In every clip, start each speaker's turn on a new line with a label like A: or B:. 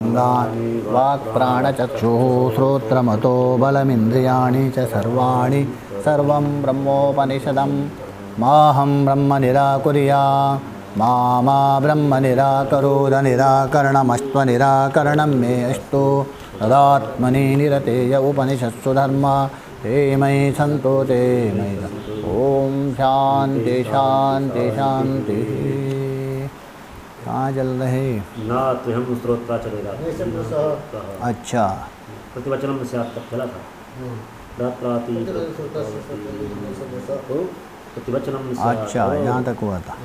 A: सर्वांगानि वाक्प्राणचक्षुः श्रोत्रमतो बलमिन्द्रियाणि च सर्वाणि सर्वं ब्रह्मोपनिषदं माहं ब्रह्म निराकुर्याम् मा ब्रह्म निराकरोद निराकरणमस्त्वनिराकरणं मे अस्तु तदात्मनि निरतेय उपनिषत्सु धर्मा ते मयि सन्तो ते मयि ओम शांति शांति शांति। कहाँ चल रहे
B: ना तो हम स्त्रोत्र चलेगा।
A: अच्छा
B: प्रतिवचनम से आप तक चला था रात्राति प्रतिवचनम से
A: अच्छा यहाँ तक हुआ था।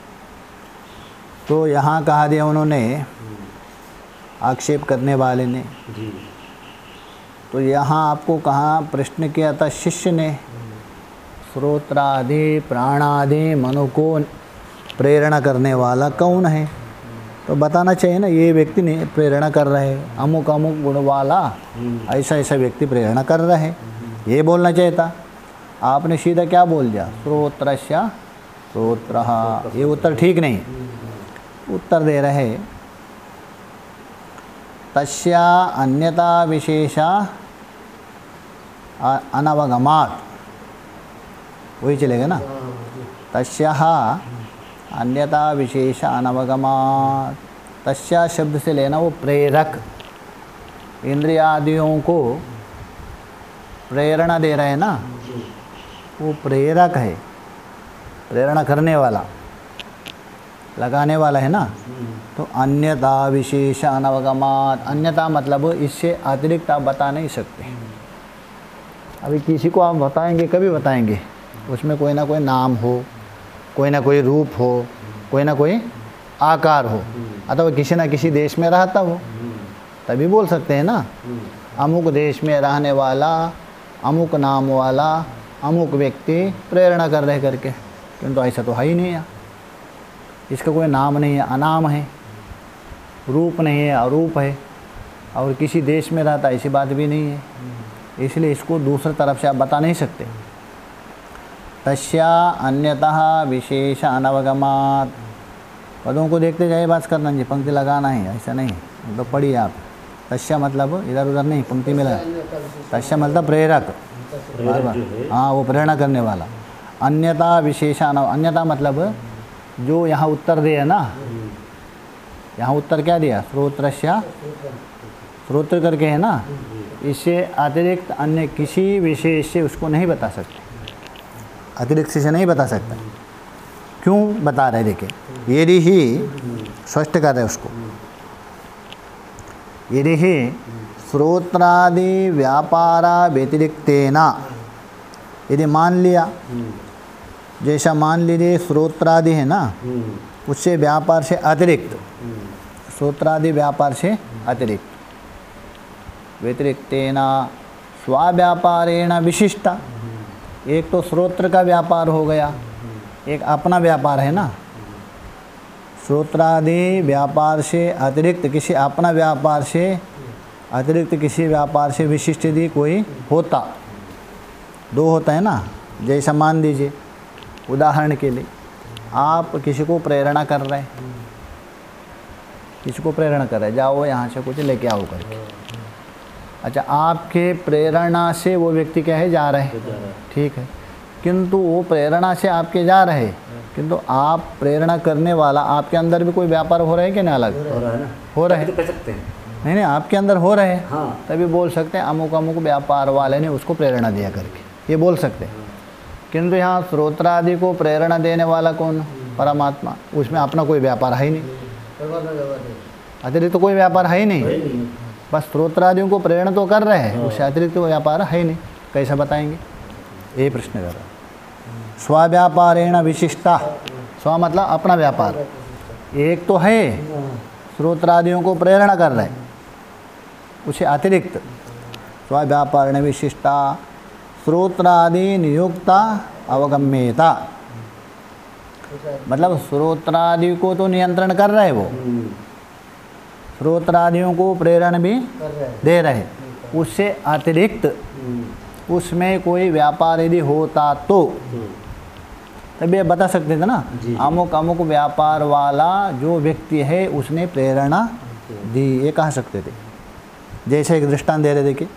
A: तो यहाँ कहा दिया उन्होंने आक्षेप करने वाले ने
B: जी।
A: तो यहाँ आपको कहाँ प्रश्न किया था शिष्य ने श्रोत्रादि प्राणादि मनु को प्रेरणा करने वाला कौन है। तो बताना चाहिए ना ये व्यक्ति ने प्रेरणा कर रहे अमुक अमुक गुण वाला ऐसा ऐसा व्यक्ति प्रेरणा कर रहे ये बोलना चाहिए था। आपने सीधा क्या बोल दिया श्रोत्रस्य श्रोत्रः। ये उत्तर ठीक नहीं। उत्तर दे रहे तस्या अन्यता विशेषा अनवगमात् वही चलेगा ना। तस्याः अन्यता विशेष अनवगमात्। तस्या शब्द से लेना वो प्रेरक इंद्रियादियों को प्रेरणा दे रहे हैं ना वो प्रेरक है प्रेरणा करने वाला लगाने वाला है ना। तो अन्यता विशेष अनवगमात् अन्यता मतलब इससे अतिरिक्त आप बता नहीं सकते। अभी किसी को आप बताएंगे कभी बताएंगे उसमें कोई ना कोई नाम हो कोई ना कोई रूप हो कोई ना कोई आकार हो अथवा किसी न किसी देश में रहता हो तभी बोल सकते हैं ना। अमुक देश में रहने वाला अमुक नाम वाला अमुक व्यक्ति प्रेरणा कर रहे करके किंतु ऐसा तो है ही नहीं है। इसका कोई नाम नहीं है अनाम है रूप नहीं है अरूप है और किसी देश में रहता ऐसी बात भी नहीं है। इसलिए इसको दूसरी तरफ से आप बता नहीं सकते। तस्या अन्यतः विशेष अनवगमात्। पदों को देखते जाइए बात करना जी पंक्ति लगाना है ऐसा नहीं मतलब पढ़िए आप। तस्या मतलब इधर उधर नहीं पंक्ति में लगा। तस्या मतलब प्रेरक बार बार हाँ वो प्रेरणा करने वाला। अन्यता विशेष अन्यता मतलब जो यहाँ उत्तर दिया ना यहाँ उत्तर क्या दिया श्रोत्रस्य श्रोत्र करके है ना। इससे अतिरिक्त अन्य किसी विशेष से उसको नहीं बता सकते अतिरिक्त से नहीं बता सकता। क्यों बता रहे देखिए यदि ही स्पष्ट कर रहे उसको यदि ही श्रोत्रादि व्यापारा व्यतिरिक्तेना यदि मान लिया जैसा मान लीजिए श्रोत्रादि है ना उससे व्यापार से अतिरिक्त श्रोत्रादि व्यापार से अतिरिक्त व्यतिरिक्तेना स्वाव्यापारेण विशिष्टा। एक तो श्रोत्र का व्यापार हो गया एक अपना व्यापार है ना। श्रोत्रादि व्यापार से अतिरिक्त किसी अपना व्यापार से अतिरिक्त किसी व्यापार से विशिष्ट यदि कोई होता दो होता है ना। जैसा मान दीजिए उदाहरण के लिए आप किसी को प्रेरणा कर रहे हैं किसी को प्रेरणा कर रहे जाओ यहाँ से कुछ लेके आओ करके। अच्छा आपके प्रेरणा से वो व्यक्ति क्या है जा रहे हैं ठीक है किंतु वो प्रेरणा से आपके जा रहे किंतु आप प्रेरणा करने वाला आपके अंदर भी कोई व्यापार हो रहा है कि नहीं अलग हो रहा है नहीं आपके अंदर हो रहे हैं
B: हाँ।
A: तभी बोल सकते हैं अमुक अमुक व्यापार वाले ने उसको प्रेरणा दिया करके ये बोल सकते हैं। किंतु यहाँ श्रोत्रादि को प्रेरणा देने वाला कौन परमात्मा उसमें अपना कोई व्यापार है ही नहीं अतिरिक्त तो कोई व्यापार है ही नहीं बस श्रोत्रादियों को प्रेरणा तो कर रहे हैं उससे अतिरिक्त तो व्यापार है ही नहीं। कैसा बताएंगे यही प्रश्न कर रहा। स्वाव्यापारेण विशिष्टा स्व मतलब अपना व्यापार एक तो है श्रोत्रादियों को प्रेरणा कर रहे उसे अतिरिक्त स्वाव्यापारेण विशिष्टा श्रोत्रादि नियुक्ता अवगम्यता मतलब श्रोत्रादि को तो नियंत्रण कर रहे वो श्रोत्रादियों को प्रेरणा भी दे रहे उससे अतिरिक्त उसमें कोई व्यापार यदि होता तो तभी बता सकते थे ना। अमुक अमुक व्यापार वाला जो व्यक्ति है उसने प्रेरणा दी, ये कह सकते थे। जैसे एक दृष्टांत दे रहे, देखिए,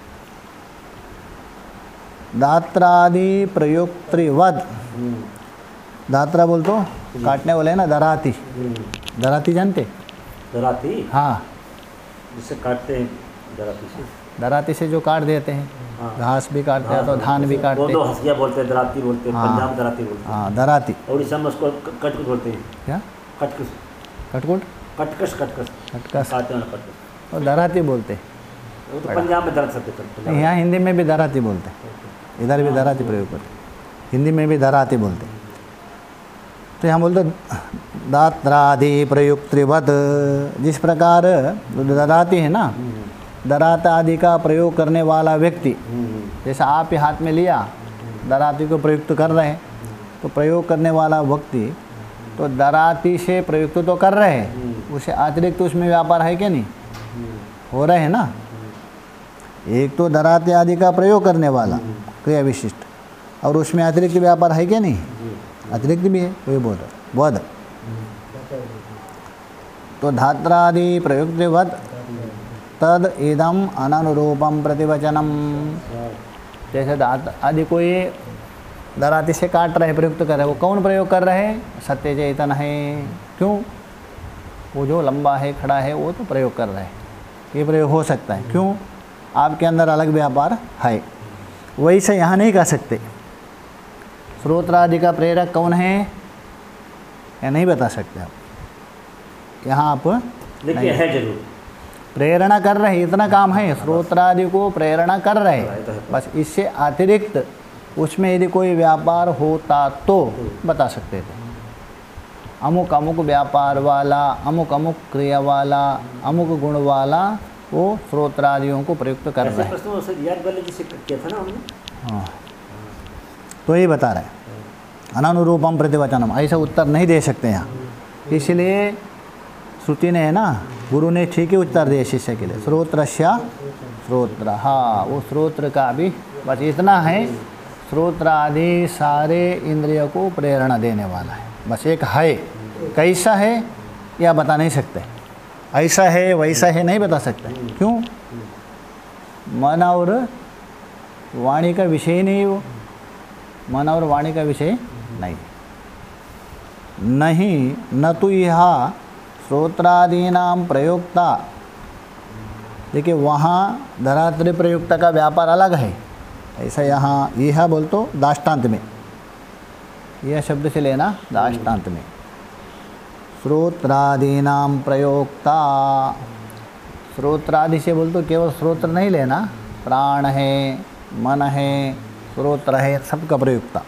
A: दात्रादि प्रयोक्तृवद, दात्रा बोल तो काटने वाले है ना, दराती, दराती जानते?
B: दराती,
A: हाँ,
B: जिससे काटते हैं दराती से,
A: दराती से जो काट देते हैं,
B: हाँ।
A: घास भी काटते हैं तो धान भी काटते
B: वो
A: हैं।
B: तो हंसिया बोलते हैं, दराती बोलते हैं,
A: हाँ।
B: पंजाब में दराती बोलते हैं,
A: हाँ, दराती,
B: उड़ीसा में उसको कटकुट बोलते हैं।
A: क्या?
B: कटकुस,
A: कटकुट,
B: कटकस, कटकस,
A: कटकस,
B: काटते हैं कटकस।
A: और दराती बोलते हैं।
B: वो तो पंजाब में दर्द सकते हैं।
A: यहाँ हिंदी में भी दराती बोलते हैं, इधर भी दराती प्रयोग करते हैं, हिंदी में भी दराती बोलते हैं। तो यहाँ बोलते दात्रादि प्रयुक्तृवत, जिस प्रकार दराती है ना, दरात आदि का प्रयोग करने वाला व्यक्ति, जैसा आप ही हाथ में लिया, दराती को प्रयुक्त कर रहे हैं, तो प्रयोग करने वाला व्यक्ति तो दराती से प्रयुक्त तो कर रहे हैं, उसे अतिरिक्त उसमें व्यापार है क्या नहीं, हो रहे हैं ना। एक तो दराती आदि का प्रयोग करने वाला क्रिया विशिष्ट, और उसमें अतिरिक्त व्यापार है क्या नहीं, अतिरिक्त भी है, वही बोल रहे वध। तो धात्रादि प्रयुक्तवत तद इदम अननुरूपम प्रतिवचनम, जैसे दात आदि कोई दराती से काट रहे, प्रयुक्त कर रहे, वो कौन प्रयोग कर रहे हैं, सत्य चेतन है। क्यों? वो जो लंबा है, खड़ा है, वो तो प्रयोग कर रहे हैं, ये प्रयोग हो सकता है। क्यों? आपके अंदर अलग व्यापार है। वैसे यहाँ नहीं कह सकते श्रोत्रादि का प्रेरक कौन है, या नहीं बता सकते आप। यहाँ आप
B: देखिए है जरूर,
A: प्रेरणा कर रहे, इतना काम है, श्रोत्रादि को प्रेरणा कर रहे, बस इससे अतिरिक्त उसमें यदि कोई व्यापार होता तो बता सकते थे। अमुक अमुक व्यापार वाला, अमुक अमुक क्रिया वाला, अमुक गुण वाला वो श्रोत्रादियों को प्रयुक्त कर रहा है।
B: प्रश्न उसे याद वाले जिसे किया था ना हमने।
A: हाँ, तो ये बता रहे हैं अनानुरूपम प्रतिवचनम, ऐसा उत्तर नहीं दे सकते यहाँ। इसलिए श्रुति ने है ना, गुरु ने ठीक ही उत्तर दिया शिष्य के लिए, श्रोत्रस्य श्रोत्र, हाँ वो श्रोत्र का भी बस इतना है, श्रोत्रादि सारे इंद्रियों को प्रेरणा देने वाला है, बस एक है। कैसा है यह बता नहीं सकते, ऐसा है वैसा है नहीं बता सकते। क्यों? मन और वाणी का विषय नहीं, वो मन और वाणी का विषय नहीं। नहीं न तो यह श्रोत्रादीनाम प्रयोक्ता, देखिए वहाँ धरात्री प्रयुक्ता का व्यापार अलग है, ऐसा यहाँ यह बोल तो दाष्टान्त में, यह शब्द से लेना दाष्टान्त में, श्रोत्रादीनाम प्रयोक्ता, श्रोत्रादि से बोल तो केवल श्रोत्र नहीं लेना, प्राण है, मन है, श्रोत्र है, सबका प्रयुक्ता।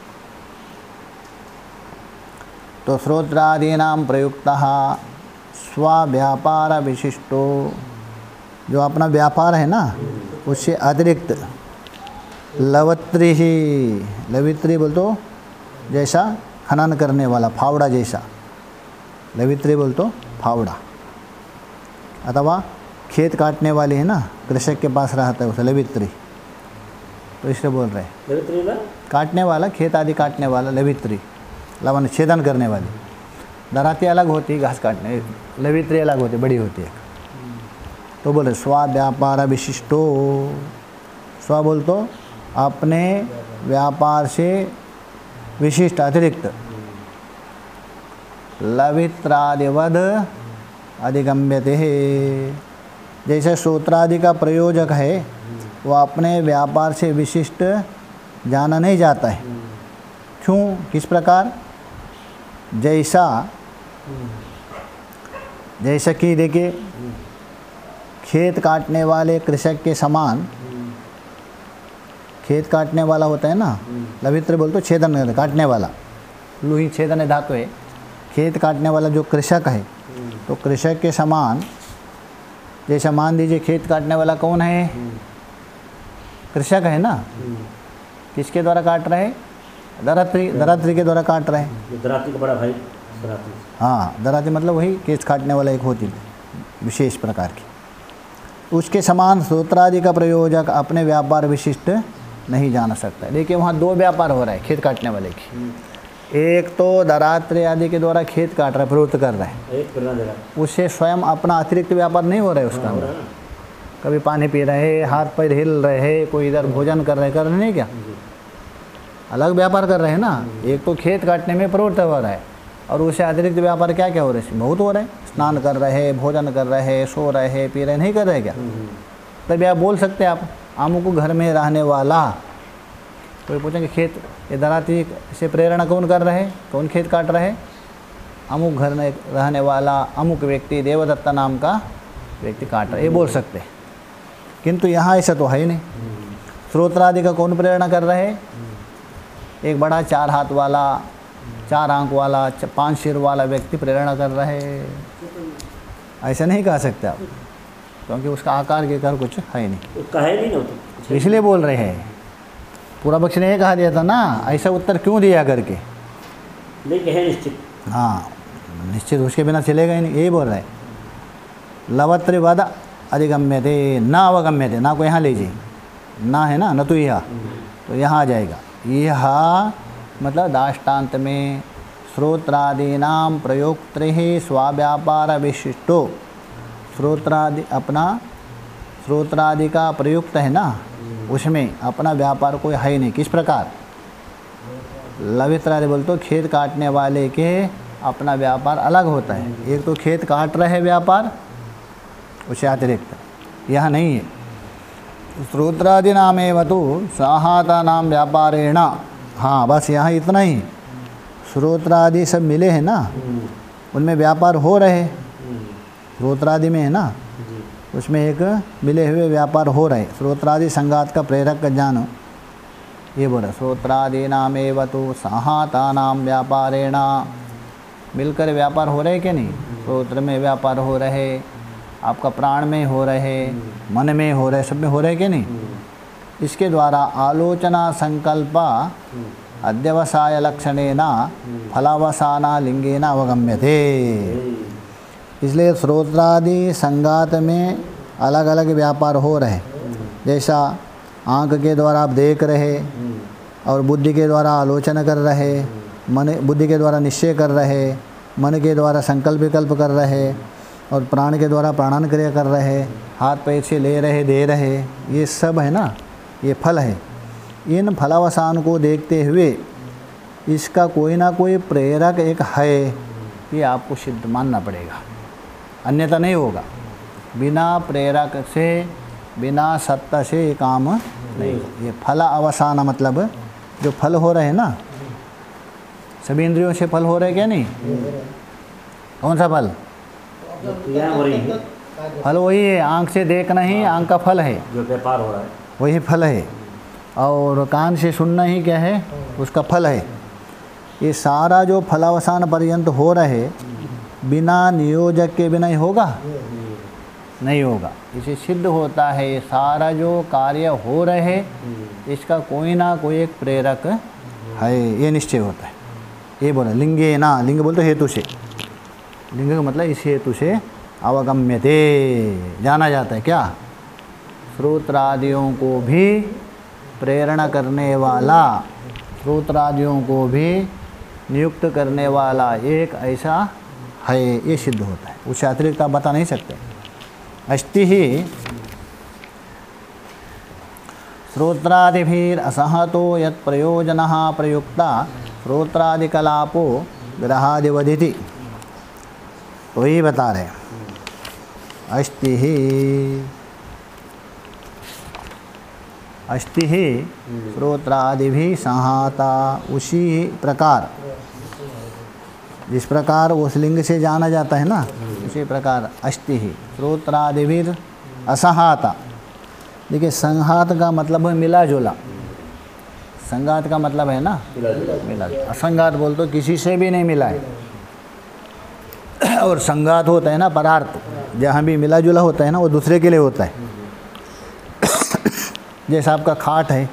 A: तो श्रोत्रादीनाम प्रयुक्तः स्वव्यापार विशिष्टो, जो अपना व्यापार है ना उससे अतिरिक्त, लवत्री ही, लवित्री बोल तो जैसा खनन करने वाला, फावड़ा जैसा, लवित्री बोल तो फावड़ा, अथवा खेत काटने वाली है ना, कृषक के पास रहता है उसे लवित्री, तो इससे बोल रहे हैं काटने वाला, खेत आदि काटने वाला लवित्री, लवन छेदन करने वाली। दराती अलग होती है, घास काटने, लवित्री अलग होती है, बड़ी होती है। तो बोले स्वाव्यापार विशिष्टो, स्व बोल तो अपने व्यापार से विशिष्ट अतिरिक्त, लवित्रादिवद अधिगम्यते है, जैसे श्रोत्रादि का प्रयोजक है वो अपने व्यापार से विशिष्ट जाना नहीं जाता है। क्यों? किस प्रकार? जैसा कि देखिए खेत काटने वाले कृषक के समान, खेत काटने वाला होता है ना, लवित्र बोल तो छेदन काटने वाला, लुही छेदन धातु है, खेत काटने वाला जो कृषक है, तो कृषक के समान, जैसा मान दीजिए खेत काटने वाला कौन है, कृषक है ना, किसके द्वारा काट रहे हैं? दरात्री के द्वारा काट रहे हैं।
B: दराती का बड़ा भाई दराती।
A: हाँ, दराती मतलब वही केस काटने वाला एक होती है विशेष प्रकार की। उसके समान श्रोत्रादि का प्रयोजक अपने व्यापार विशिष्ट नहीं जान सकता। देखिए वहाँ दो व्यापार हो रहा है खेत काटने वाले की, एक तो दरात्रि आदि के द्वारा खेत काट रहा है, प्रवृत्त कर रहा है,
B: एक प्रेरणा दे रहा है।
A: उससे स्वयं अपना अतिरिक्त व्यापार नहीं हो रहा है उसका
B: हो
A: अंदर।
B: रहा है ना?
A: कभी पानी पी रहे, हाथ पैर हिल रहे, कोई इधर भोजन कर रहे नहीं क्या,
B: जी।
A: अलग व्यापार कर रहे हैं ना। एक तो खेत काटने में प्रवृत्त हो रहा है और उससे अतिरिक्त व्यापार क्या क्या हो रहे हैं, बहुत हो रहे हैं। स्नान कर रहे, भोजन कर रहे, सो रहे, पी रहे, नहीं कर रहे क्या। तभी आप बोल सकते हैं, आप अमुक घर में रहने वाला, कोई पूछेंगे खेत ये दराती से प्रेरणा कौन कर रहे, कौन खेत काट रहे, अमुक घर में रहने वाला अमुक व्यक्ति देवदत्ता नाम का व्यक्ति काट रहे, ये बोल सकते हैं। किंतु यहाँ ऐसा तो है ही नहीं। श्रोत्रादि का कौन प्रेरणा कर रहे, एक बड़ा 4 हाथ वाला, 4 आंख वाला, 5 सिर वाला व्यक्ति प्रेरणा कर रहे, ऐसा नहीं कह सकते आप, क्योंकि उसका आकार के कर कुछ है नहीं,
B: उसका है नहीं ना तो
A: इसलिए बोल रहे हैं। पूरा पक्ष ने ये कहा दिया था ना, ऐसा उत्तर क्यों दिया करके।
B: लेकिन है निश्चित।
A: हाँ निश्चित, उसके बिना चलेगा ही नहीं, यही बोल रहे हैं। लवत्रिवद अधिगम्य थे न अवगम्य थे, ना को यहाँ लीजिए, ना है ना, न तो यह, तो यहाँ आ जाएगा। यह मतलब दाष्टान्त में श्रोत्रादीनाम प्रयोक्तृ स्वाव्यापार विशिष्टो, श्रोत्रादि अपना श्रोत्रादि का प्रयुक्त है ना, उसमें अपना व्यापार कोई है ही नहीं। किस प्रकार, लवित्रादि बोल तो खेत काटने वाले के अपना व्यापार अलग होता है, एक तो खेत काट रहे व्यापार उसे अतिरिक्त, यह नहीं है। श्रोत्रादि नामेव तो साहाता नाम व्यापारेण, हाँ बस यहाँ इतना ही। श्रोत्रादि सब मिले हैं ना, उनमें व्यापार हो रहे, श्रोत्रादि में है ना, उसमें एक मिले हुए व्यापार हो रहे। श्रोत्रादि संगात का प्रेरक का जानो, ये बोला श्रोत्रादि नामेव तो साहाता नाम व्यापारेण, मिलकर व्यापार हो रहे कि नहीं, श्रोत्र में व्यापार हो रहे, आपका प्राण में हो रहे, मन में हो रहे, सब में हो रहे कि नहीं। इसके द्वारा आलोचना संकल्प अध्यवसाय लक्षणेन फलावसाना लिंगेन अवगम्यते। इसलिए श्रोत्रादि संगात में अलग अलग व्यापार हो रहे, जैसा आँख के द्वारा आप देख रहे और बुद्धि के द्वारा आलोचना कर रहे, मन बुद्धि के द्वारा निश्चय कर रहे, मन के द्वारा संकल्प विकल्प कर रहे और प्राण के द्वारा प्राणान क्रिया कर रहे, हाथ पैर से ले रहे दे रहे, ये सब है ना, ये फल है। इन फलावसान को देखते हुए इसका कोई ना कोई प्रेरक एक है, ये आपको सिद्ध मानना पड़ेगा, अन्यथा नहीं होगा। बिना प्रेरक से, बिना सत्ता से ये काम नहीं। ये फल अवसान मतलब जो फल हो रहे हैं ना, सभी इंद्रियों से फल हो रहे क्या नहीं, कौन सा फल,
B: हो रही है,
A: फल वही है, आँख से देखना ही आँख का फल है,
B: जो व्यापार हो रहा है
A: वही फल है। और कान से सुनना ही क्या है, उसका फल है। ये सारा जो फलावसान पर्यंत हो रहे, बिना नियोजक के बिना ही होगा, नहीं होगा। इसे सिद्ध होता है ये सारा जो कार्य हो रहे, इसका कोई ना कोई एक प्रेरक है, ये निश्चय होता है। ये बोला लिंगे ना, लिंग बोलते हेतु से, लिंग का मतलब इस हेतु से अवगम्यते, जाना जाता है क्या, श्रोत्रादियों को भी प्रेरणा करने वाला, श्रोत्रादियों को भी नियुक्त करने वाला एक ऐसा है, ये सिद्ध होता है। उससे अतिरिक्त आप बता नहीं सकते। अस्ति ही श्रोत्रादिभिर असहतो यत् प्रयोजनः प्रयुक्ता श्रोत्रादिकलापो ग्रहादिवदिति, वही बता रहे। अस्ति ही श्रोत्रादिभि संहाता, उसी प्रकार जिस प्रकार उस लिंग से जाना जाता है ना, उसी प्रकार अस्ति ही श्रोत्रादिभिर असहाता। देखिए संहात का मतलब है मिला जुला, संगात का मतलब है ना मिला जुला। असंगात बोल तो किसी से भी नहीं मिला है, और संगात होता है ना परार्थ, जहाँ भी मिला जुला होता है ना वो दूसरे के लिए होता है। जैसा आपका खाट है,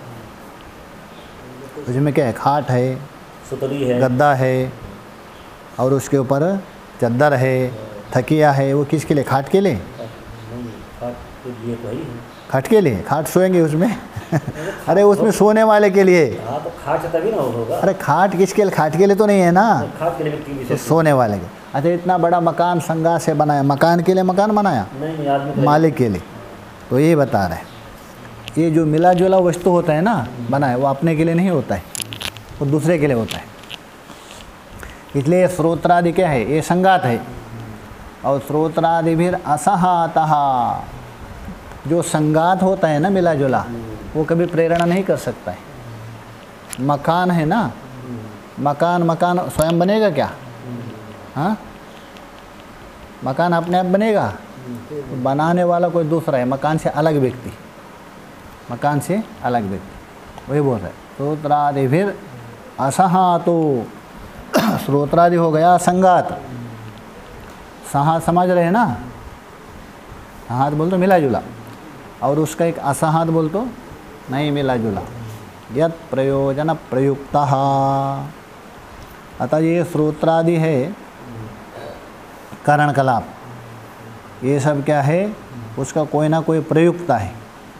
A: उसमें क्या है, खाट है,
B: सुतरी है,
A: गद्दा है, और उसके ऊपर चद्दर है, थकिया है, वो किसके लिए, खाट के लिए,
B: खाट के लिए तो ही है।
A: खाट के लिए? खाट सोएंगे उसमें? अरे उसमें सोने वाले के लिए।
B: हाँ तो खाट से तभी ना होगा।
A: अरे खाट किसके लिए? खाट के लिए तो नहीं है ना,
B: खाट के लिए व्यक्ति
A: तो
B: विशेष
A: सोने वाले के। अच्छा इतना बड़ा मकान संगा से बनाया, मकान के लिए मकान बनाया?
B: नहीं आदमी तो
A: मालिक के लिए। तो ये बता रहे हैं, ये जो मिला जुला वस्तु होता है ना बनाए, वो अपने के लिए नहीं होता है, वो दूसरे के लिए होता है। इसलिए श्रोत्रादि क्या है? ये संगात है। और श्रोत्रादि भी असहातः, जो संगात होता है ना मिला जुला, वो कभी प्रेरणा नहीं कर सकता है। मकान है ना, मकान स्वयं बनेगा क्या? हाँ, मकान अपने आप बनेगा? तो बनाने वाला कोई दूसरा है, मकान से अलग व्यक्ति, मकान से अलग व्यक्ति, वही बोल रहे। श्रोत्रादि फिर असहातो, श्रोत्रादि हो गया संगात। सहा समझ रहे हैं ना, सहात बोल तो मिला जुला, और उसका एक असहात बोल तो नहीं मिला जुला। यत् प्रयोजन प्रयुक्तः, अतः ये श्रोत्रादि है करण कलाप, ये सब क्या है? उसका कोई ना कोई प्रयुक्ता है,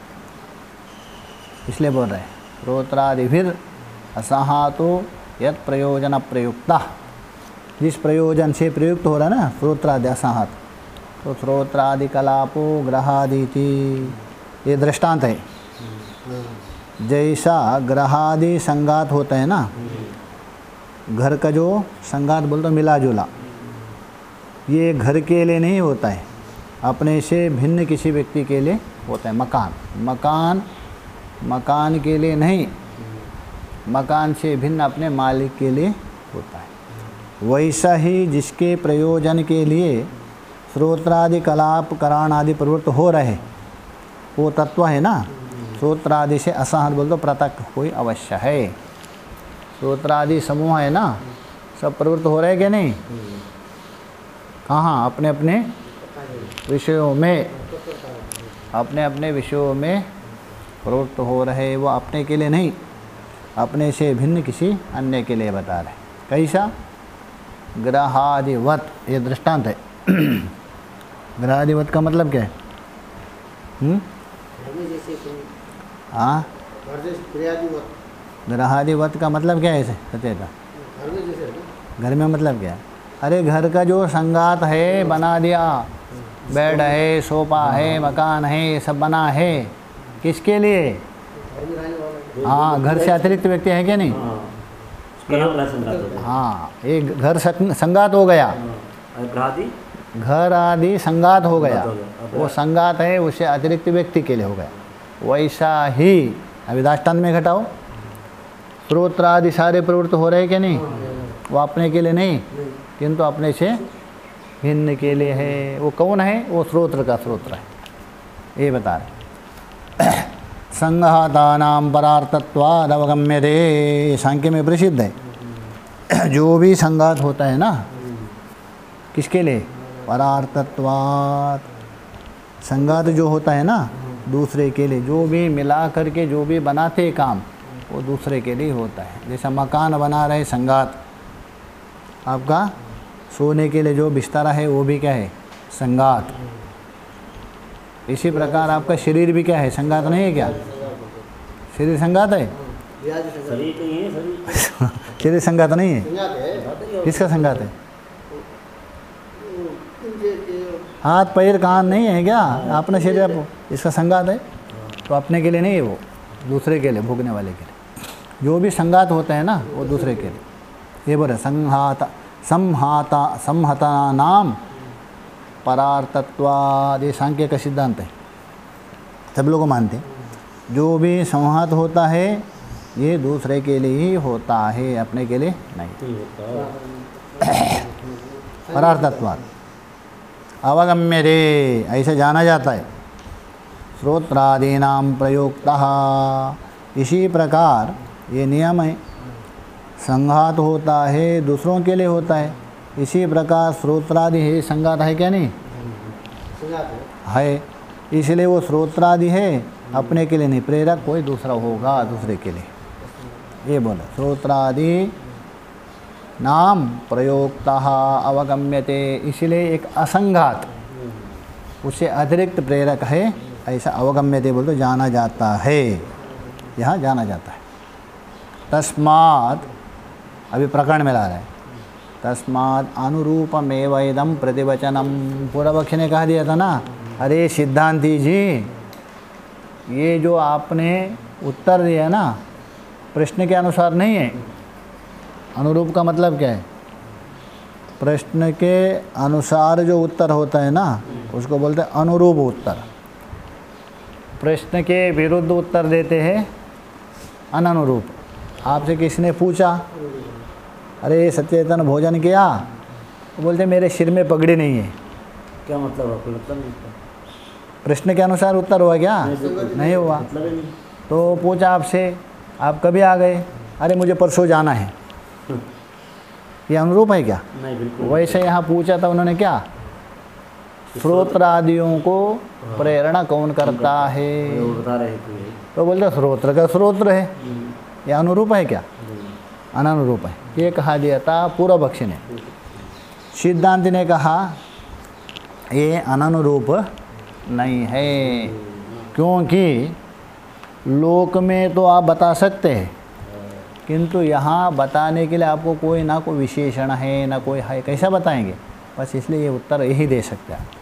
A: इसलिए बोल रहे हैं श्रोत्रादि फिर असहातो यत् प्रयोजन प्रयुक्ता, जिस प्रयोजन से प्रयुक्त हो रहा है ना श्रोत्रादि असहात, तो श्रोत्रादि कलापो ग्रहादि थी, ये दृष्टांत है। जैसा ग्रहादि संगात होता है ना, घर का जो संगात बोलते मिला जुला, ये घर के लिए नहीं होता है, अपने से भिन्न किसी व्यक्ति के लिए होता है। मकान के लिए नहीं, मकान से भिन्न अपने मालिक के लिए होता है। वैसा ही जिसके प्रयोजन के लिए श्रोत्रादि कलाप कराण आदि प्रवृत्त हो रहे, वो तत्व है ना, श्रोत्रादि से असहत बोल तो पृथक कोई अवश्य है। श्रोत्रादि समूह है ना, सब प्रवृत्त हो रहे कि नहीं? कहाँ? अपने अपने विषयों में, अपने अपने विषयों में प्रवृत्त हो रहे, वो अपने के लिए नहीं, अपने से भिन्न किसी अन्य के लिए बता रहे। कैसा? ग्रहादिवत, ये दृष्टांत है। ग्रहादिवत का मतलब क्या है? हाँ, ग्रहादिवत का मतलब क्या है? ऐसे सचेता घर में मतलब क्या है? अरे घर का जो संगात है बना दिया, बेड है, सोफा है, मकान है, सब बना है, किसके लिए? हाँ, घर से अतिरिक्त व्यक्ति है क्या नहीं? हाँ, एक घर संगात हो गया, घर आदि संगात हो गया, वो संगात है, उससे अतिरिक्त व्यक्ति के लिए हो गया। वैसा ही अभी दृष्टांत में घटाओ, श्रोत्र आदि सारे प्रवृत्त हो रहे कि नहीं? वो अपने के लिए नहीं, किंतु अपने से भिन्न के लिए है। वो कौन है? वो श्रोत्र का श्रोत्र है, ये बता रहे। संघातानां परार्थत्वाद अवगम्यते, सांख्य में प्रसिद्ध है। जो भी संघात होता है ना, किसके लिए? परार्थत्वाद, संघात जो होता है ना दूसरे के लिए, जो भी मिला करके जो भी बनाते काम वो दूसरे के लिए होता है। जैसा मकान बना रहे संघात, आपका सोने के लिए जो बिस्तर है वो भी क्या है? संघात। इसी प्रकार आपका शरीर भी क्या है? संघात नहीं है क्या? शरीर संघात है? शरीर संघात नहीं है? किसका संघात है? हाथ पैर कान नहीं है क्या? अपना शरीर इसका संघात है, तो अपने के लिए नहीं है, वो दूसरे के लिए, भोगने वाले के लिए। जो भी संघात होता है ना वो दूसरे के लिए। ये बोले संहता नाम परार्थत्वाद, ये सांख्य का सिद्धांत है, सब लोग मानते हैं। जो भी संहत होता है ये दूसरे के लिए ही होता है, अपने के लिए नहीं। परार्थत्वाद अवगम्यते, ऐसे जाना जाता है। श्रोत्रादीनां प्रयुक्तः, इसी प्रकार ये नियम है, संघात होता है दूसरों के लिए होता है, इसी प्रकार श्रोत्रादि है, संघात है क्या नहीं? है, इसलिए वो श्रोत्रादि है, अपने के लिए नहीं, प्रेरक कोई दूसरा होगा दूसरे के लिए। ये बोले श्रोत्रादि नाम प्रयोक्तः अवगम्यते, इसलिए एक असंघात उससे अतिरिक्त प्रेरक है, ऐसा अवगम्यते बोल तो जाना जाता है, यहाँ जाना जाता है। तस्मात् अभी प्रकरण में ला रहे हैं, तस्मात् अनुरूपमेव इदं प्रतिवचनम। पूर्वपक्ष ने कह दिया था ना, अरे सिद्धांती जी, ये जो आपने उत्तर दिया ना प्रश्न के अनुसार नहीं है। अनुरूप का मतलब क्या है? प्रश्न के अनुसार जो उत्तर होता है ना उसको बोलते हैं अनुरूप उत्तर। प्रश्न के विरुद्ध उत्तर देते हैं अननुरूप। आपसे किसी ने पूछा, अरे सचेतन भोजन किया? तो बोलते मेरे सिर में पगड़ी नहीं है।
B: क्या मतलब है? कोई मतलब नहीं था।
A: प्रश्न के अनुसार उत्तर हुआ क्या? नहीं हुआ।
B: मतलब ही नहीं।
A: तो पूछा आपसे, आप कभी आ गए? अरे मुझे परसों जाना है। ये अनुरूप है क्या?
B: नहीं, बिल्कुल।
A: वैसे यहाँ पूछा था उन्होंने क्या, स्रोत्र आदियों को प्रेरणा कौन करता है?
B: वो बता रहे थे।
A: तो बोलते स्रोत्र का स्रोत्र है। ये अनुरूप है क्या? अननुरूप है। ये कहा दिया था पूर्व पक्षी ने। सिद्धांत ने कहा ये अननुरूप नहीं है, क्योंकि लोक में तो आप बता सकते हैं, किंतु यहाँ बताने के लिए आपको कोई ना कोई विशेषण है ना कोई है, कैसा बताएंगे? बस इसलिए ये उत्तर यही दे सकते हैं।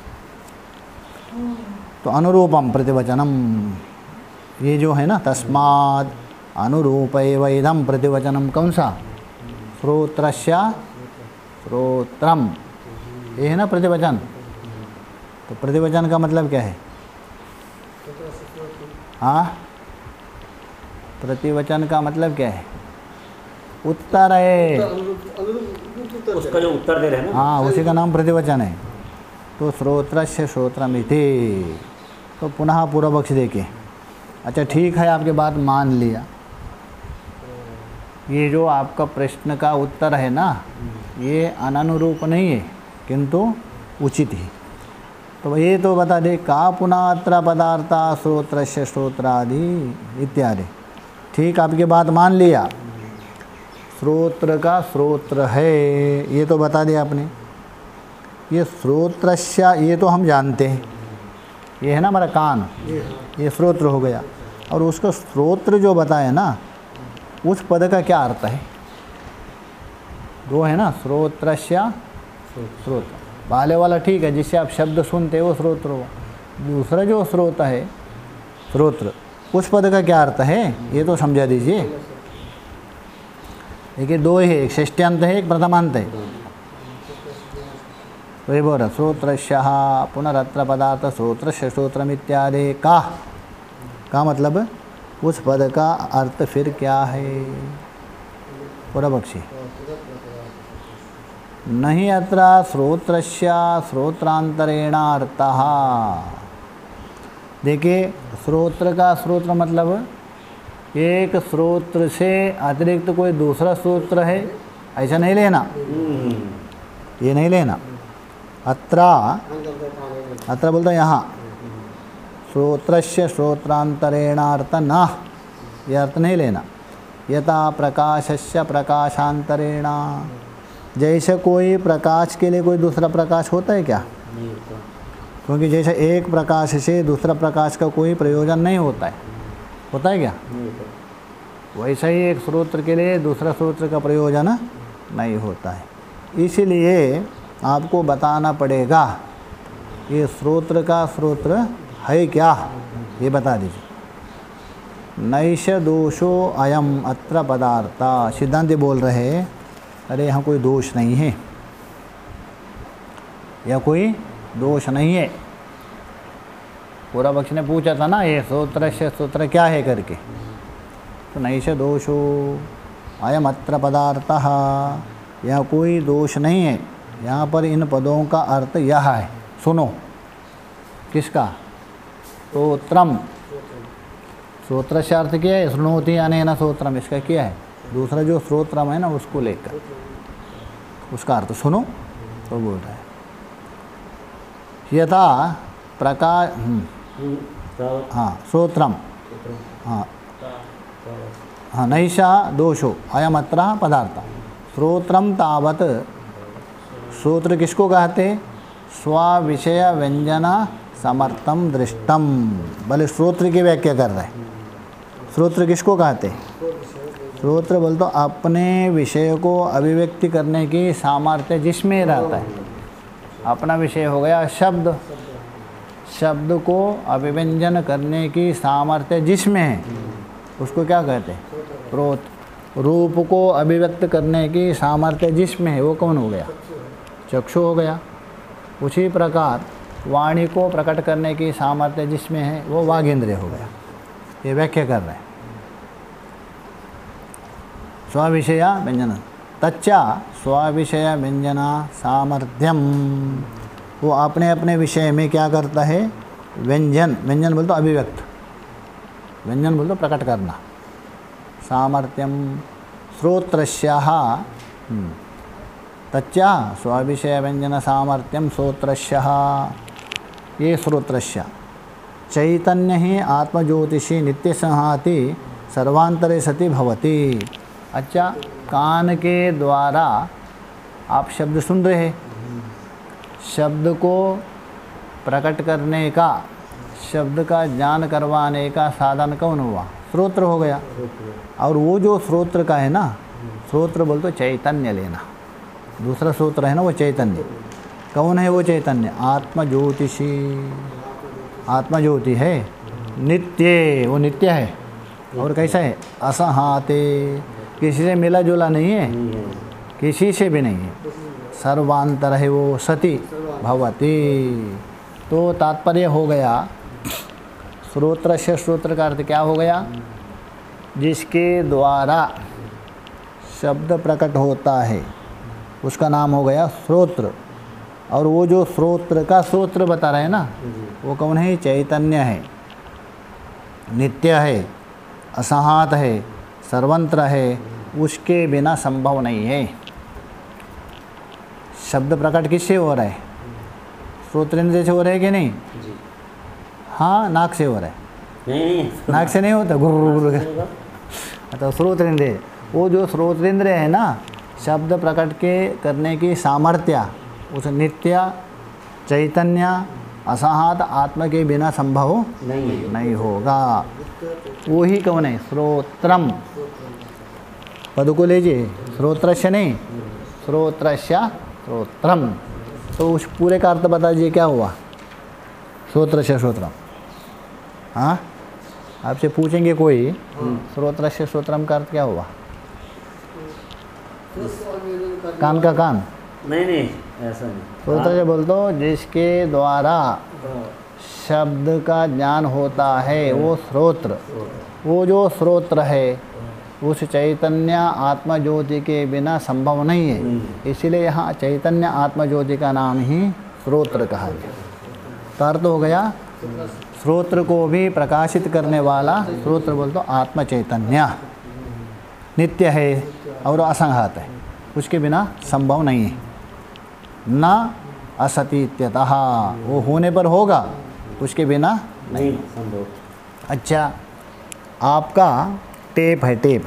A: तो अनुरूपम प्रतिवचनम, ये जो है ना, तस्माद् अनुरूपैव इदं प्रतिवचनम, कौन सा? श्रोत्रस्य श्रोत्रम, ये है ना प्रतिवचन। तो प्रतिवचन का मतलब क्या है? हाँ, प्रतिवचन का मतलब क्या है? उत्तर है।
B: उसका जो उत्तर दे रहे हैं ना,
A: हाँ, उसी का नाम प्रतिवचन है। तो श्रोत्रस्य श्रोत्रमिति। तो पुनः पूर्व पक्ष देखे, अच्छा ठीक है, आपकी बात मान लिया। ये जो आपका प्रश्न का उत्तर है ना, ये अननुरूप नहीं है किंतु उचित है। तो ये तो बता दे, का पुनः अत्र पदार्था श्रोत्रस्य श्रोत्रादि इत्यादि। ठीक, आपकी बात मान लिया, श्रोत्र का श्रोत्र है, ये तो बता दिया आपने। ये श्रोत्रस्य, ये तो हम जानते हैं, ये है ना हमारा कान, ये श्रोत्र हो गया। और उसका श्रोत्र जो बताया ना, उस पद का क्या अर्थ है? दो है ना, श्रोत्रस्य श्रोत्र। पहले वाला ठीक है, जिससे आप शब्द सुनते हो वो श्रोत्र हो। दूसरा जो श्रोत है श्रोत्र, उस पद का क्या अर्थ है ये तो समझा दीजिए। देखिए दो है, एक षष्ट्यंत है, एक प्रथमांत है। तो ये बोल रहा श्रोत्रस्य पुनरत्र पदार्थ श्रोत्रस्य श्रोत्रम इत्यादि का मतलब उस पद का अर्थ फिर क्या है? पूर्वपक्षी, नहीं अत्र श्रोत्रस्य श्रोत्रांतरेण अर्थः। देखिए श्रोत्र का श्रोत्र मतलब एक श्रोत्र से अतिरिक्त कोई दूसरा श्रोत्र है, ऐसा नहीं लेना, ये नहीं लेना। अत्र बोलता यहाँ श्रोत्रस्य श्रोत्रांतरेण अर्थ न, ये अर्थ नहीं लेना। यथा प्रकाशस्य प्रकाशांतरेण, जैसे कोई प्रकाश के लिए कोई दूसरा प्रकाश होता है क्या?
B: नहीं होता।
A: क्योंकि जैसे एक प्रकाश से दूसरा प्रकाश का कोई प्रयोजन नहीं होता है, होता है क्या?
B: नहीं होता।
A: वैसा ही एक स्रोत्र के लिए दूसरा स्रोत्र का प्रयोजन नहीं होता है। इसीलिए आपको बताना पड़ेगा ये स्रोत्र का स्रोत्र है क्या, ये बता दीजिए। नैष दोषो अयम अत्र पदार्थ। सिद्धांत बोल रहे हैं, अरे यहाँ कोई दोष नहीं है, या कोई दोष नहीं है। पूरा पक्ष ने पूछा था ना ये श्रोत्रस्य श्रोत्र क्या है करके, तो नैष दोषो अयम अत्र पदार्थः, यहाँ कोई दोष नहीं है। यहाँ पर इन पदों का अर्थ यह है, सुनो। किसका? श्रोत्रम। श्रोत्र से अर्थ क्या है? शृणोति अनेन श्रोत्रम, इसका क्या है? दूसरा जो श्रोत्रम है ना उसको लेकर उसका अर्थ सुनो तो बोल रहा है। यथा प्रकाश, हाँ श्रोत्रम, हाँ हाँ, नैषा दोषो अयम अत्र पदार्थ। श्रोत्रम तावत, श्रोत्र किसको कहते? स्व विषय व्यंजना समर्थम दृष्टम। भले श्रोत्र की व्याख्या कर रहे हैं। श्रोत्र किसको कहते हैं? श्रोत्र बोल तो अपने विषय को अभिव्यक्ति करने की सामर्थ्य जिसमें रहता है। अपना विषय हो गया शब्द, शब्द को अभिव्यंजन करने की सामर्थ्य जिसमें है उसको क्या कहते हैं? श्रोत्र। रूप को अभिव्यक्त करने की सामर्थ्य जिसमें है वो कौन हो गया? चक्षु हो गया। उसी प्रकार वाणी को प्रकट करने की सामर्थ्य जिसमें है वो वाग इंद्रिय हो गया। ये व्याख्या कर रहे हैं। स्विषया व्यंजन तच्चा स्विषय व्यंजना सामर्थ्यम। वो अपने अपने विषय में क्या करता है? व्यंजन। व्यंजन बोल तो अभिव्यक्त, व्यंजन बोल तो प्रकट करना। सामर्थ्यम श्रोत्रस्याः तच्चा स्विषय व्यंजन सामर्थ्यम श्रोत्रस्यः। ये श्रोत्रस्य चैतन्य ही आत्मज्योतिषी नित्य संहाति सर्वांतरे सति भवति। अच्छा, कान के द्वारा आप शब्द सुन रहे हैं, शब्द को प्रकट करने का, शब्द का ज्ञान करवाने का साधन कौन हुआ? श्रोत्र हो गया। और वो जो श्रोत्र का है ना, श्रोत्र बोल तो चैतन्य लेना। दूसरा श्रोत्र है ना वो चैतन्य। कौन है वो चैतन्य? आत्मज्योतिषी। आत्मज्योति है, नित्य, वो नित्य है। और कैसा है? असहाते, किसी से मिला जुला नहीं है, किसी से भी नहीं है। सर्वांतर है वो, सती भवती। तो तात्पर्य हो गया श्रोत्र से, श्रोत्र का अर्थ क्या हो गया? जिसके द्वारा शब्द प्रकट होता है उसका नाम हो गया श्रोत्र। और वो जो श्रोत्र का श्रोत्र बता रहे हैं ना, वो कौन है? चैतन्य है, नित्य है, असहात है, सर्वंत्र है, उसके बिना संभव नहीं है। शब्द प्रकट किससे हो रहा है? श्रोत्रेंद्र से हो रहा है कि नहीं? हाँ, नाक से हो रहा है।
B: नहीं,
A: नाक से नहीं होता, गुर्र। तो श्रोत्रेंद्र, वो जो श्रोत्रेंद्र है ना, शब्द प्रकट के करने की सामर्थ्य उस नित्य चैतन्य असहात आत्मा के बिना संभव नहीं होगा। वही कौन है? श्रोत्रम। पद को लीजिए, श्रोत्रस्य नहीं, श्रोत्रस्य श्रोत्रम। तो उस पूरे का अर्थ बता दीजिए क्या हुआ? श्रोत्रस्य श्रोत्रम। हाँ, आपसे पूछेंगे कोई, श्रोत्रस्य श्रोत्रम का अर्थ क्या हुआ? कान का कान?
B: नहीं, ऐसा नहीं।
A: श्रोत्र से बोल दो जिसके द्वारा शब्द का ज्ञान होता है वो श्रोत्र। वो जो श्रोत्र है उस चैतन्य आत्मज्योति के बिना संभव नहीं है। इसीलिए यहाँ चैतन्य आत्मज्योति का नाम ही श्रोत्र कहा गया। तो अर्थ हो गया श्रोत्र को भी प्रकाशित करने वाला श्रोत्र बोल तो आत्म चैतन्य नित्य है और असंघात है, उसके बिना संभव नहीं है। न असति इत्यतः, वो होने पर होगा, उसके बिना
B: नहीं संभव।
A: अच्छा, आपका टेप है, टेप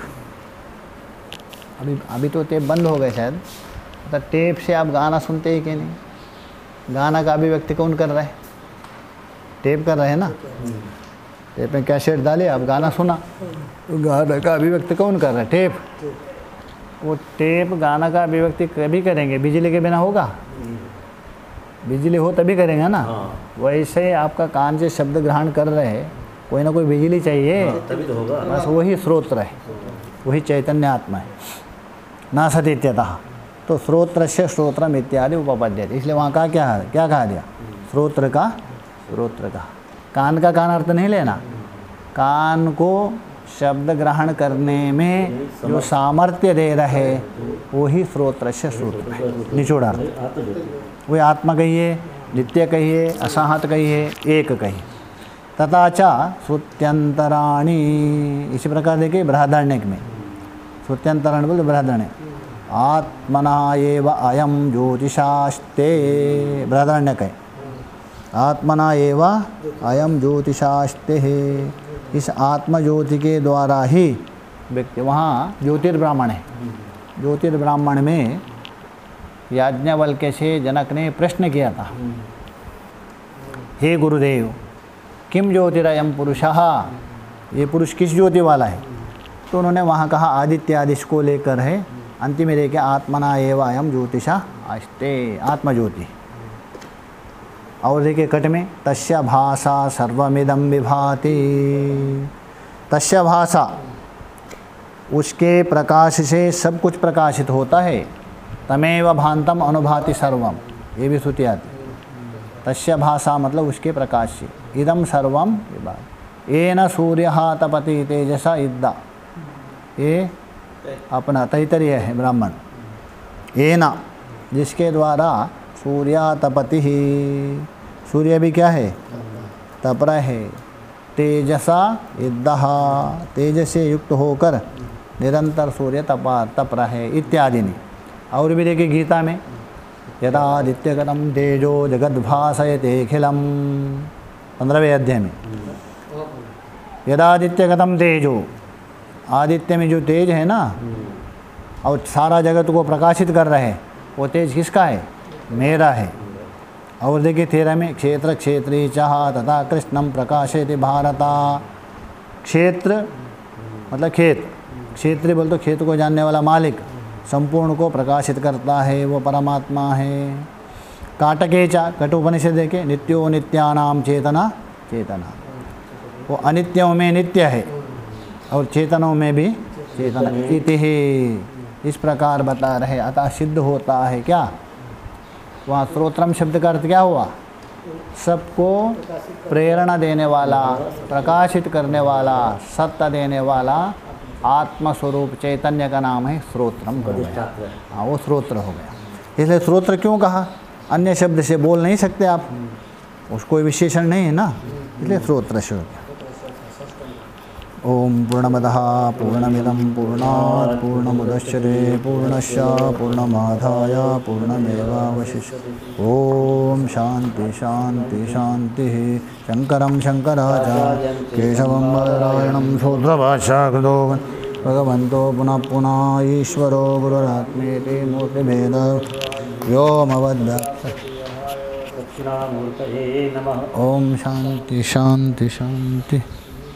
A: अभी तो टेप बंद हो गए शायद। तो टेप से आप गाना सुनते हैं कि नहीं? गाना का अभिव्यक्ति कौन कर रहा है? टेप कर रहे हैं ना। टेप में कैसेट डाले, आप गाना सुना, तो गाना का अभिव्यक्ति कौन कर रहा है? टेप। वो टेप गाना का अभिव्यक्ति कभी करेंगे, बिजली के बिना होगा? बिजली हो तभी करेंगे ना। वैसे आपका कान से शब्द ग्रहण कर रहे हैं, कोई ना कोई बिजली चाहिए,
B: तभी तो होगा।
A: बस वही श्रोत्र है, वही चैतन्य आत्मा है। ना सती इत्यतः, तो श्रोत्र से श्रोत्रम इत्यादि उपपद्यते। इसलिए वहाँ का क्या कहा दिया? श्रोत्र का कान का कान अर्थ नहीं लेना। कान को शब्द ग्रहण करने में जो सामर्थ्य दे रहे वही श्रोत्र से श्रोत्र है, निचोड़ार्थ। वही आत्मा कहिए, नित्य कहिए, असहात कहिए, एक कहिए। तथा च श्रुत्यंतराणि, इसी प्रकार देखिए बृहदारण्यक में श्रुत्यंतराणि बोलते बृहदारण्य। आत्मना एव अयम ज्योतिषास्ते, बृहदारण्यक है। आत्मना एव अयम ज्योतिषास्ते है, इस आत्म ज्योति के द्वारा ही व्यक्ति, वहाँ ज्योतिर्ब्राह्मण है। ज्योतिर्ब्राह्मण में याज्ञवल्क्य से जनक ने प्रश्न किया था हे गुरुदेव किम ज्योतिरयम पुरुषः, ये पुरुष किस ज्योति वाला है? तो उन्होंने वहाँ कहा आदित्य आदिश को लेकर है, अंतिम में देखे आत्मना एव अयम ज्योतिषा आस्ते, आत्मज्योति। और देखिए कट में तस्य भाषा सर्वमिदं विभाति, तस्य भाषा उसके प्रकाश से सब कुछ प्रकाशित होता है। तमेव भांतम अनुभाति सर्वम, ये भी श्रुति आती। तस्य भाषा मतलब उसके प्रकाश से, इदम सर्वम विभाति। येन सूर्यः तपति तेजसा इद्दा, ये अपना तैतरीय है ब्राह्मण। येन जिसके द्वारा सूर्या तपति ही, सूर्य भी क्या है? तप रहा है। तेजसा इद्दः, तेज से युक्त होकर निरंतर सूर्य तप रहा है इत्यादि ने। और भी देखिए गीता में यदादित्यगतं तेजो जगद्भासयतेऽखिलम्, 15वें अध्याय में यदादित्यगतं तेजो, आदित्य में जो तेज है ना और सारा जगत को प्रकाशित कर रहे हैं, वो तेज किसका है? मेरा है। और देखिए 13 में क्षेत्र क्षेत्री चाह तथा कृष्णम प्रकाशयति भारता, क्षेत्र मतलब खेत, क्षेत्री बोल तो खेत को जानने वाला मालिक, संपूर्ण को प्रकाशित करता है, वो परमात्मा है। काटके चा, कठोपनिषद देखे नित्यो नित्यानाम चेतना चेतना, वो अनित्यों में नित्य है और चेतनों में भी चेतना। इति ही इस प्रकार बता रहे। अतः सिद्ध होता है क्या? वहाँ श्रोत्रम शब्द का अर्थ क्या हुआ? सबको प्रेरणा देने वाला, प्रकाशित करने वाला, सत्ता देने वाला आत्मस्वरूप चैतन्य का नाम है श्रोत्रम हो गया। हाँ, वो श्रोत्र हो गया। इसलिए श्रोत्र क्यों कहा? अन्य शब्द से बोल नहीं सकते आप, उसको कोई विशेषण नहीं है ना, इसलिए श्रोत्र से हो गया। ओम पूर्णमदः पूर्णमिदं पूर्णात् पूर्णमुदच्यते पूर्णस्य पूर्णमादाय पूर्णमेवावशिष्यते। ओम शांति शांति शांतिः। शंकरं शंकराचार्य केशवं नारायणं शूद्रभाष्यकृतो भगवन्तो पुनः पुनः ईश्वरो गुरुरात्मेति मूर्तिभेद व्योमवद्व्याप्तः।
B: दक्षिणामूर्तये नमः।
A: ओम शांति शांति शांति।